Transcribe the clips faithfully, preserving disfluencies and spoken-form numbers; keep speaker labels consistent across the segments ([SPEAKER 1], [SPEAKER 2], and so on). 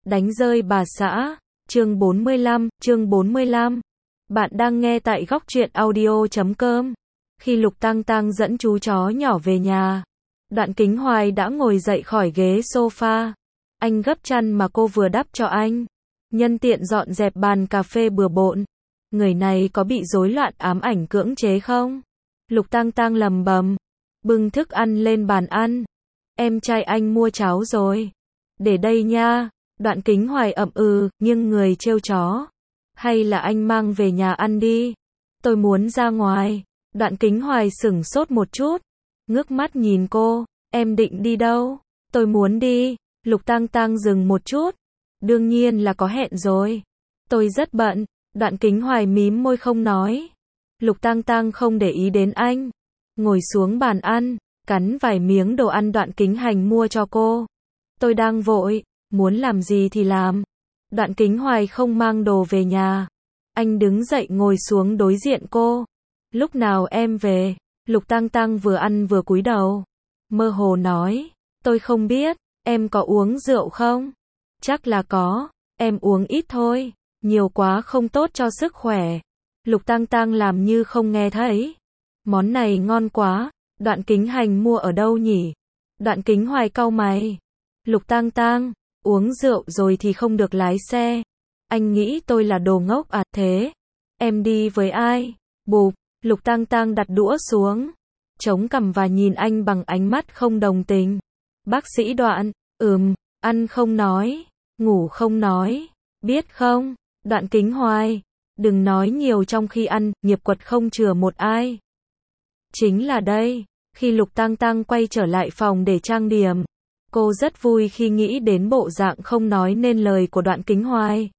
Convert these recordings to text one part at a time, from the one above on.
[SPEAKER 1] Đánh rơi bà xã, chương bốn mươi lăm, chương bốn mươi lăm. Bạn đang nghe tại góc truyện audio chấm com. Khi Lục Tang Tang dẫn chú chó nhỏ về nhà, Đoạn Kính Hoài đã ngồi dậy khỏi ghế sofa. Anh gấp chăn mà cô vừa đắp cho anh, nhân tiện dọn dẹp bàn cà phê bừa bộn. Người này có bị rối loạn ám ảnh cưỡng chế không? Lục Tang Tang lầm bầm, bưng thức ăn lên bàn ăn. Em trai anh mua cháo rồi. Để đây nha. Đoạn Kính Hoài ậm ừ, nghiêng người trêu chó. Hay là anh mang về nhà ăn đi. Tôi muốn ra ngoài. Đoạn Kính Hoài sửng sốt một chút, ngước mắt nhìn cô. Em định đi đâu? Tôi muốn đi. Lục Tang Tang dừng một chút. Đương nhiên là có hẹn rồi. Tôi rất bận. Đoạn Kính Hoài mím môi không nói. Lục Tang Tang không để ý đến anh, ngồi xuống bàn ăn, cắn vài miếng đồ ăn Đoạn Kính Hành mua cho cô. Tôi đang vội, muốn làm gì thì làm. Đoạn Kính Hoài không mang đồ về nhà. Anh đứng dậy ngồi xuống đối diện cô. Lúc nào em về? Lục Tang Tang vừa ăn vừa cúi đầu, mơ hồ nói. Tôi không biết, em có uống rượu không? Chắc là có, em uống ít thôi, nhiều quá không tốt cho sức khỏe. Lục Tang Tang làm như không nghe thấy. Món này ngon quá, Đoạn Kính Hành mua ở đâu nhỉ? Đoạn Kính Hoài cau mày. Lục Tang Tang, uống rượu rồi thì không được lái xe. Anh nghĩ tôi là đồ ngốc à? Thế em đi với ai? Bụp. Lục Tang Tang đặt đũa xuống, chống cằm và nhìn anh bằng ánh mắt không đồng tình. Bác sĩ Đoạn, ừm, ăn không nói, ngủ không nói, biết không? Đoạn Kính Hoài, đừng nói nhiều trong khi ăn, nghiệp quật không chừa một ai. Chính là đây. Khi Lục Tang Tang quay trở lại phòng để trang điểm, cô rất vui khi nghĩ đến bộ dạng không nói nên lời của Đoạn Kính Hoài.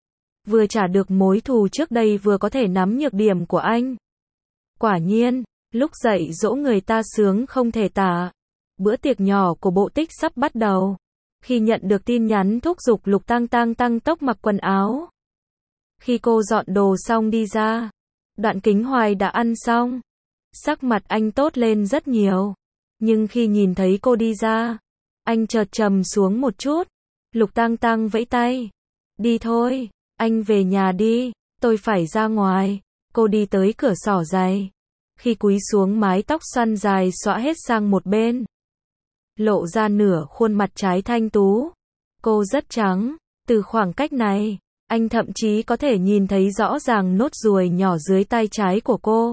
[SPEAKER 1] Vừa trả được mối thù trước đây vừa có thể nắm nhược điểm của anh. Quả nhiên, lúc dậy dỗ người ta sướng không thể tả. Bữa tiệc nhỏ của bộ tích sắp bắt đầu. Khi nhận được tin nhắn thúc giục, Lục Tang Tang tăng tốc mặc quần áo. Khi cô dọn đồ xong đi ra, Đoạn Kính Hoài đã ăn xong. Sắc mặt anh tốt lên rất nhiều. Nhưng khi nhìn thấy cô đi ra, anh chợt trầm xuống một chút. Lục Tang Tang vẫy tay. Đi thôi, anh về nhà đi, tôi phải ra ngoài. Cô đi tới cửa xỏ giày. Khi cúi xuống, mái tóc xoăn dài xõa hết sang một bên, lộ ra nửa khuôn mặt trái thanh tú. Cô rất trắng. Từ khoảng cách này, anh thậm chí có thể nhìn thấy rõ ràng nốt ruồi nhỏ dưới tay trái của cô.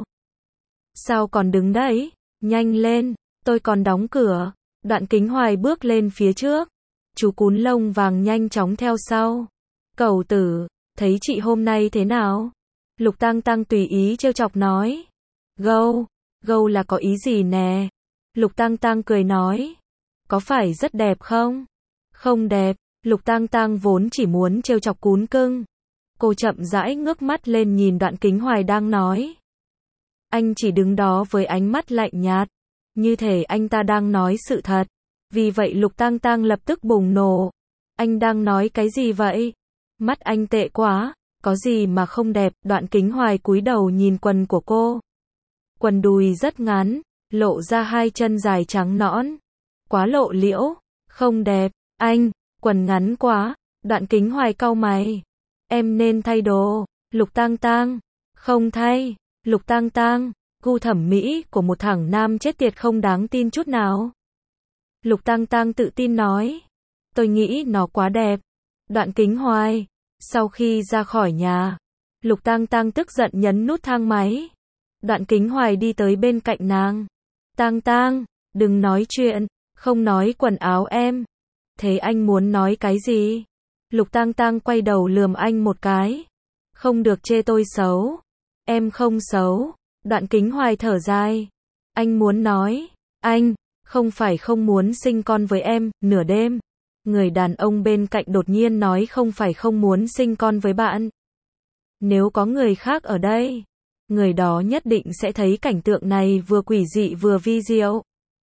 [SPEAKER 1] Sao còn đứng đấy? Nhanh lên, tôi còn đóng cửa. Đoạn Kính Hoài bước lên phía trước. Chú cún lông vàng nhanh chóng theo sau. Cẩu tử, thấy chị hôm nay thế nào? Lục Tang Tang tùy ý trêu chọc nói. Gâu, gâu là có ý gì nè? Lục Tang Tang cười nói. Có phải rất đẹp không? Không đẹp. Lục Tang Tang vốn chỉ muốn trêu chọc cún cưng. Cô chậm rãi ngước mắt lên nhìn Đoạn Kính Hoài đang nói. Anh chỉ đứng đó với ánh mắt lạnh nhạt, như thể anh ta đang nói sự thật. Vì vậy Lục Tang Tang lập tức bùng nổ. Anh đang nói cái gì vậy? Mắt anh tệ quá, có gì mà không đẹp? Đoạn Kính Hoài cúi đầu nhìn quần của cô. Quần đùi rất ngắn, lộ ra hai chân dài trắng nõn. Quá lộ liễu, không đẹp. Anh, quần ngắn quá. Đoạn Kính Hoài cau mày. Em nên thay đồ. Lục Tang Tang, không thay. Lục Tang Tang, gu thẩm mỹ của một thằng nam chết tiệt không đáng tin chút nào. Lục Tang Tang tự tin nói. Tôi nghĩ nó quá đẹp. Đoạn Kính Hoài, sau khi ra khỏi nhà, Lục Tang Tang tức giận nhấn nút thang máy. Đoạn Kính Hoài đi tới bên cạnh nàng. Tang Tang, đừng nói chuyện, không nói quần áo em. Thế anh muốn nói cái gì? Lục Tang Tang quay đầu lườm anh một cái. Không được chê tôi xấu. Em không xấu. Đoạn Kính Hoài thở dài. Anh muốn nói, anh không phải không muốn sinh con với em. Nửa đêm, người đàn ông bên cạnh đột nhiên nói không phải không muốn sinh con với bạn. Nếu có người khác ở đây, người đó nhất định sẽ thấy cảnh tượng này vừa quỷ dị vừa vi diệu.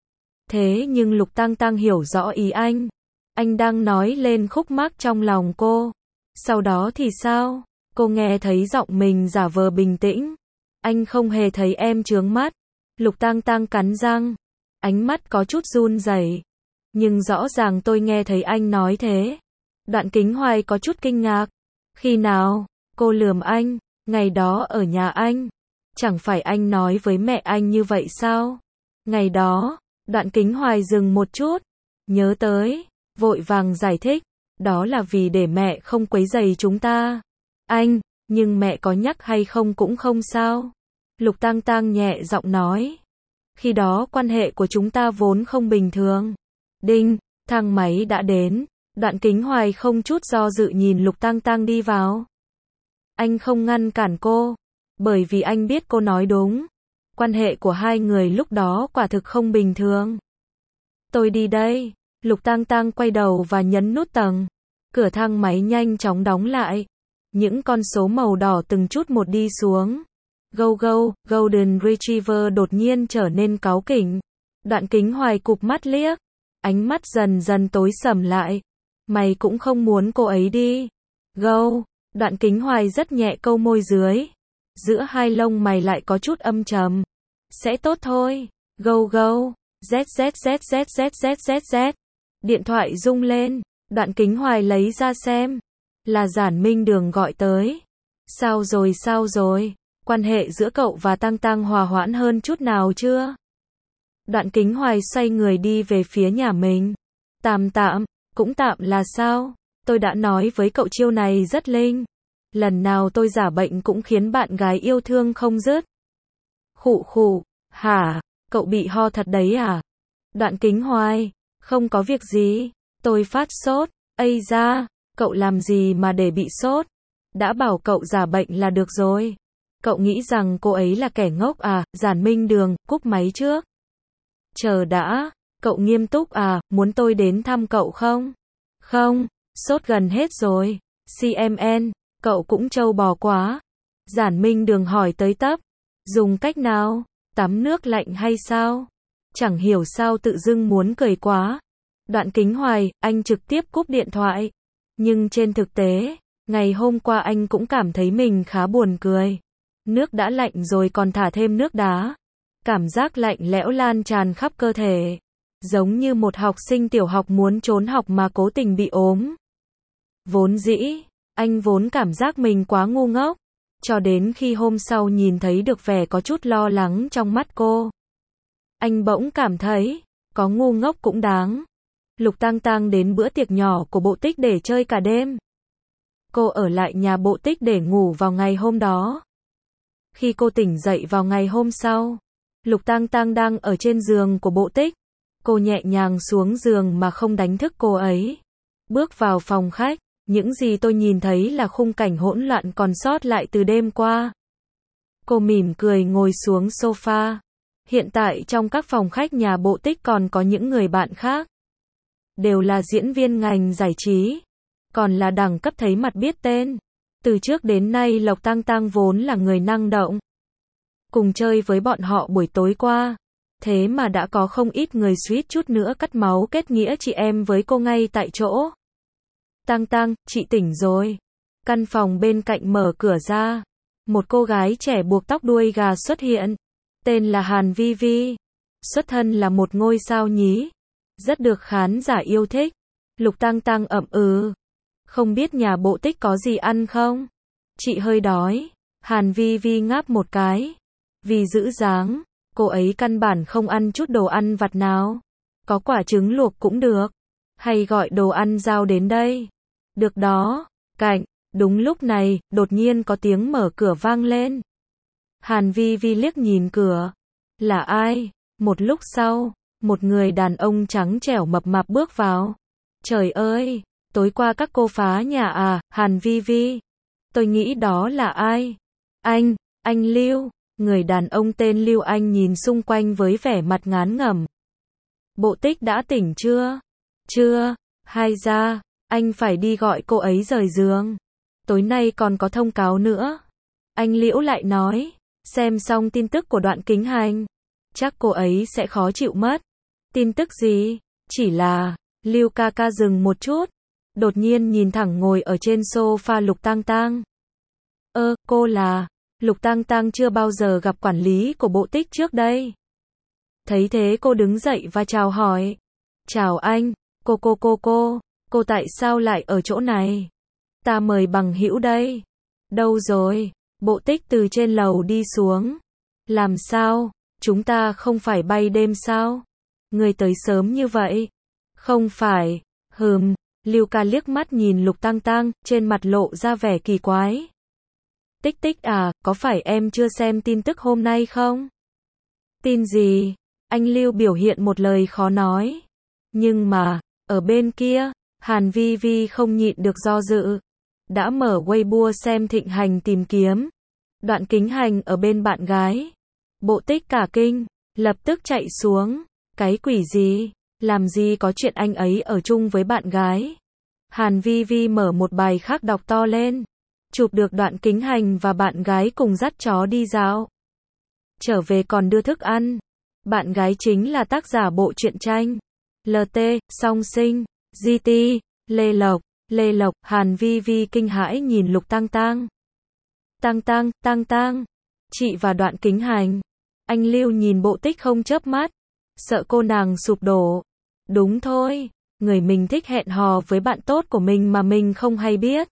[SPEAKER 1] Thế nhưng Lục Tang Tang hiểu rõ ý anh. Anh đang nói lên khúc mắc trong lòng cô. Sau đó thì sao? Cô nghe thấy giọng mình giả vờ bình tĩnh. Anh không hề thấy em chướng mắt. Lục Tang Tang cắn răng. Ánh mắt có chút run rẩy. Nhưng rõ ràng tôi nghe thấy anh nói thế. Đoạn Kính Hoài có chút kinh ngạc. Khi nào? Cô lườm anh. Ngày đó ở nhà anh. Chẳng phải anh nói với mẹ anh như vậy sao? Ngày đó, Đoạn Kính Hoài dừng một chút. Nhớ tới, vội vàng giải thích. Đó là vì để mẹ không quấy rầy chúng ta. Anh, nhưng mẹ có nhắc hay không cũng không sao. Lục Tang Tang nhẹ giọng nói. Khi đó quan hệ của chúng ta vốn không bình thường. Đinh, thang máy đã đến. Đoạn Kính Hoài không chút do dự nhìn Lục Tang Tang đi vào. Anh không ngăn cản cô, bởi vì anh biết cô nói đúng. Quan hệ của hai người lúc đó quả thực không bình thường. Tôi đi đây. Lục Tang Tang quay đầu và nhấn nút tầng. Cửa thang máy nhanh chóng đóng lại. Những con số màu đỏ từng chút một đi xuống. Go go, Golden Retriever đột nhiên trở nên cáu kỉnh. Đoạn Kính Hoài cụp mắt liếc. Ánh mắt dần dần tối sầm lại. Mày cũng không muốn cô ấy đi. Go. Đoạn Kính Hoài rất nhẹ câu môi dưới. Giữa hai lông mày lại có chút âm trầm. Sẽ tốt thôi. Go go. Z z z z z z z z. Điện thoại rung lên. Đoạn Kính Hoài lấy ra xem. Là Giản Minh Đường gọi tới. Sao rồi sao rồi? Quan hệ giữa cậu và Tang Tang hòa hoãn hơn chút nào chưa? Đoạn Kính Hoài xoay người đi về phía nhà mình. Tạm tạm, cũng tạm là sao? Tôi đã nói với cậu chiêu này rất linh. Lần nào tôi giả bệnh cũng khiến bạn gái yêu thương không dứt. Khụ khụ, hả? Cậu bị ho thật đấy à? Đoạn Kính Hoài, không có việc gì. Tôi phát sốt. Ây da, cậu làm gì mà để bị sốt? Đã bảo cậu giả bệnh là được rồi. Cậu nghĩ rằng cô ấy là kẻ ngốc à? Giản Minh Đường, cúp máy trước. Chờ đã, cậu nghiêm túc à? Muốn tôi đến thăm cậu không? Không, sốt gần hết rồi. xê em en, cậu cũng trâu bò quá. Giản Minh Đường hỏi tới tấp. Dùng cách nào? Tắm nước lạnh hay sao? Chẳng hiểu sao tự dưng muốn cười quá. Đoạn Kính Hoài, anh trực tiếp cúp điện thoại. Nhưng trên thực tế, ngày hôm qua anh cũng cảm thấy mình khá buồn cười. Nước đã lạnh rồi còn thả thêm nước đá. Cảm giác lạnh lẽo lan tràn khắp cơ thể. Giống như một học sinh tiểu học muốn trốn học mà cố tình bị ốm. Vốn dĩ, anh vốn cảm giác mình quá ngu ngốc. Cho đến khi hôm sau nhìn thấy được vẻ có chút lo lắng trong mắt cô. Anh bỗng cảm thấy, có ngu ngốc cũng đáng. Lục Tang Tang đến bữa tiệc nhỏ của Bộ Tích để chơi cả đêm. Cô ở lại nhà Bộ Tích để ngủ vào ngày hôm đó. Khi cô tỉnh dậy vào ngày hôm sau, Lục Tang Tang đang ở trên giường của Bộ Tích. Cô nhẹ nhàng xuống giường mà không đánh thức cô ấy. Bước vào phòng khách, những gì tôi nhìn thấy là khung cảnh hỗn loạn còn sót lại từ đêm qua. Cô mỉm cười ngồi xuống sofa. Hiện tại trong các phòng khách nhà Bộ Tích còn có những người bạn khác. Đều là diễn viên ngành giải trí. Còn là đẳng cấp thấy mặt biết tên. Từ trước đến nay Lục Tang Tang vốn là người năng động. Cùng chơi với bọn họ buổi tối qua. Thế mà đã có không ít người suýt chút nữa cắt máu kết nghĩa chị em với cô ngay tại chỗ. Tang Tang, chị tỉnh rồi. Căn phòng bên cạnh mở cửa ra. Một cô gái trẻ buộc tóc đuôi gà xuất hiện. Tên là Hàn Vi Vi. Xuất thân là một ngôi sao nhí. Rất được khán giả yêu thích. Lục Tang Tang ậm ừ. Không biết nhà Bộ Tích có gì ăn không? Chị hơi đói. Hàn Vi Vi ngáp một cái. Vì giữ dáng, cô ấy căn bản không ăn chút đồ ăn vặt nào. Có quả trứng luộc cũng được. Hay gọi đồ ăn giao đến đây. Được đó. Cạnh. Đúng lúc này, đột nhiên có tiếng mở cửa vang lên. Hàn Vi Vi liếc nhìn cửa. Là ai? Một lúc sau, một người đàn ông trắng trẻo mập mạp bước vào. Trời ơi, tối qua các cô phá nhà à? Hàn Vi Vi. Tôi nghĩ đó là ai? Anh, anh Lưu. Người đàn ông tên Lưu Anh nhìn xung quanh với vẻ mặt ngán ngẩm. Bộ Tích đã tỉnh chưa? Chưa. Hay ra, anh phải đi gọi cô ấy rời giường. Tối nay còn có thông cáo nữa. Anh Liễu lại nói. Xem xong tin tức của Đoạn Kính Hành. Chắc cô ấy sẽ khó chịu mất. Tin tức gì? Chỉ là, Lưu ca ca dừng một chút. Đột nhiên nhìn thẳng ngồi ở trên sofa Lục Tang Tang. Ơ, cô là... Lục Tang Tang chưa bao giờ gặp quản lý của Bộ Tích trước đây. Thấy thế cô đứng dậy và chào hỏi. Chào anh, cô cô cô cô, Cô tại sao lại ở chỗ này? Ta mời bằng hữu đây. Đâu rồi? Bộ Tích từ trên lầu đi xuống. Làm sao? Chúng ta không phải bay đêm sao? Người tới sớm như vậy. Không phải. Hừm. Lưu Ca liếc mắt nhìn Lục Tang Tang, trên mặt lộ ra vẻ kỳ quái. Tích Tích à, có phải em chưa xem tin tức hôm nay không? Tin gì? Anh Lưu biểu hiện một lời khó nói. Nhưng mà, ở bên kia, Hàn Vi Vi không nhịn được do dự. Đã mở Weibo xem Thịnh Hành tìm kiếm. Đoạn Kính Hành ở bên bạn gái. Bộ Tích cả kinh, lập tức chạy xuống. Cái quỷ gì? Làm gì có chuyện anh ấy ở chung với bạn gái? Hàn Vi Vi mở một bài khác đọc to lên. Chụp được Đoạn Kính Hành và bạn gái cùng dắt chó đi dạo. Trở về còn đưa thức ăn. Bạn gái chính là tác giả bộ truyện tranh. lờ tê, Song Sinh, giê tê, Lê Lộc, Lê Lộc, Hàn Vi Vi kinh hãi nhìn Lục Tang Tang. Tang Tang, Tang Tang. Chị và Đoạn Kính Hành. Anh Lưu nhìn Bộ Tích không chớp mắt. Sợ cô nàng sụp đổ. Đúng thôi, người mình thích hẹn hò với bạn tốt của mình mà mình không hay biết.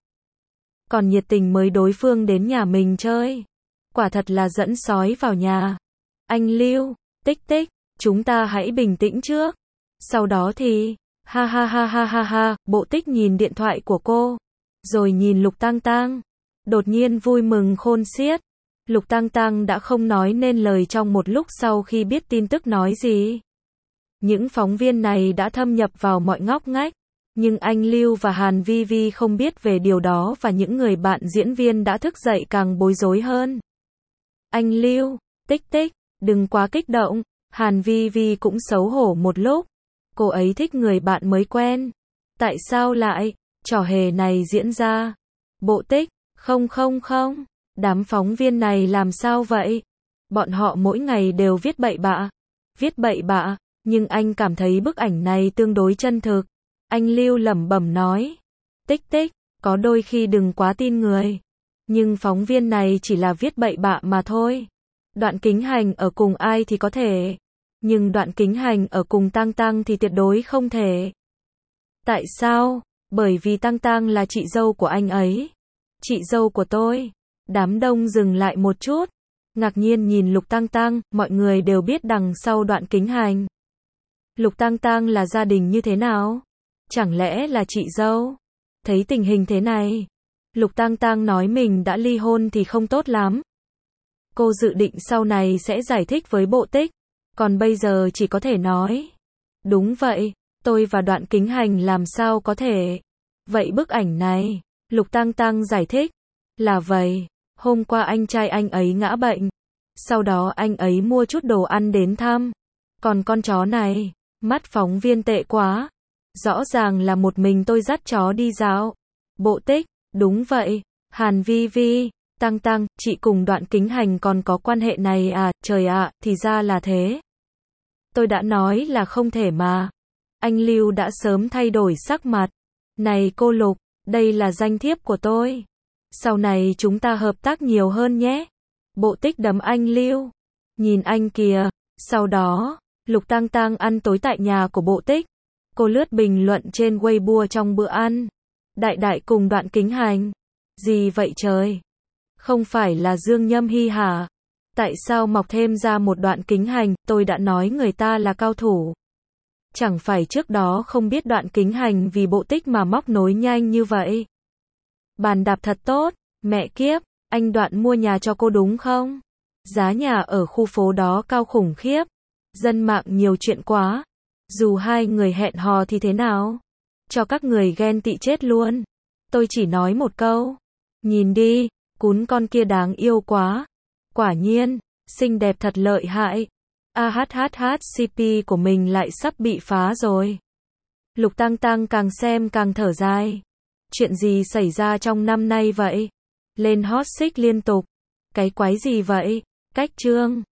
[SPEAKER 1] Còn nhiệt tình mới đối phương đến nhà mình chơi. Quả thật là dẫn sói vào nhà. Anh Lưu, Tích Tích, chúng ta hãy bình tĩnh trước. Sau đó thì, ha ha ha ha ha ha, Bộ Tích nhìn điện thoại của cô. Rồi nhìn Lục Tang Tang. Đột nhiên vui mừng khôn xiết. Lục Tang Tang đã không nói nên lời trong một lúc sau khi biết tin tức nói gì. Những phóng viên này đã thâm nhập vào mọi ngóc ngách. Nhưng anh Lưu và Hàn Vi Vi không biết về điều đó và những người bạn diễn viên đã thức dậy càng bối rối hơn. Anh Lưu, Tích Tích, đừng quá kích động. Hàn Vi Vi cũng xấu hổ một lúc. Cô ấy thích người bạn mới quen. Tại sao lại, trò hề này diễn ra? Bộ Tích, không không không. Đám phóng viên này làm sao vậy? Bọn họ mỗi ngày đều viết bậy bạ. Viết bậy bạ, nhưng anh cảm thấy bức ảnh này tương đối chân thực. Anh Lưu lẩm bẩm nói. Tích Tích, có đôi khi đừng quá tin người. Nhưng phóng viên này chỉ là viết bậy bạ mà thôi. Đoạn Kính Hành ở cùng ai thì có thể. Nhưng Đoạn Kính Hành ở cùng Tang Tang thì tuyệt đối không thể. Tại sao? Bởi vì Tang Tang là chị dâu của anh ấy. Chị dâu của tôi. Đám đông dừng lại một chút. Ngạc nhiên nhìn Lục Tang Tang, mọi người đều biết đằng sau Đoạn Kính Hành. Lục Tang Tang là gia đình như thế nào? Chẳng lẽ là chị dâu? Thấy tình hình thế này, Lục Tang Tang nói mình đã ly hôn thì không tốt lắm. Cô dự định sau này sẽ giải thích với Bộ Tích, còn bây giờ chỉ có thể nói. Đúng vậy, tôi và Đoạn Kính Hành làm sao có thể. Vậy bức ảnh này, Lục Tang Tang giải thích, là vậy, hôm qua anh trai anh ấy ngã bệnh. Sau đó anh ấy mua chút đồ ăn đến thăm. Còn con chó này, mắt phóng viên tệ quá. Rõ ràng là một mình tôi dắt chó đi dạo. Bộ Tích, đúng vậy. Hàn Vi Vi, Tang Tang, chị cùng Đoạn Kính Hành còn có quan hệ này à, trời ạ, thì ra là thế. Tôi đã nói là không thể mà. Anh Lưu đã sớm thay đổi sắc mặt. Này cô Lục, đây là danh thiếp của tôi. Sau này chúng ta hợp tác nhiều hơn nhé. Bộ Tích đấm anh Lưu. Nhìn anh kìa. Sau đó, Lục Tang Tang ăn tối tại nhà của Bộ Tích. Cô lướt bình luận trên Weibo trong bữa ăn. Đại đại cùng Đoạn Kính Hành. Gì vậy trời? Không phải là Dương Nhâm Hy hả? Tại sao mọc thêm ra một Đoạn Kính Hành? Tôi đã nói người ta là cao thủ. Chẳng phải trước đó không biết Đoạn Kính Hành vì Bộ Tích mà móc nối nhanh như vậy. Bàn đạp thật tốt. Mẹ kiếp, anh Đoạn mua nhà cho cô đúng không? Giá nhà ở khu phố đó cao khủng khiếp. Dân mạng nhiều chuyện quá. Dù hai người hẹn hò thì thế nào? Cho các người ghen tị chết luôn. Tôi chỉ nói một câu. Nhìn đi, cún con kia đáng yêu quá. Quả nhiên, xinh đẹp thật lợi hại. AHHH xê pê của mình lại sắp bị phá rồi. Lục Tang Tang càng xem càng thở dài. Chuyện gì xảy ra trong năm nay vậy? Lên hot search liên tục. Cái quái gì vậy? Cách chương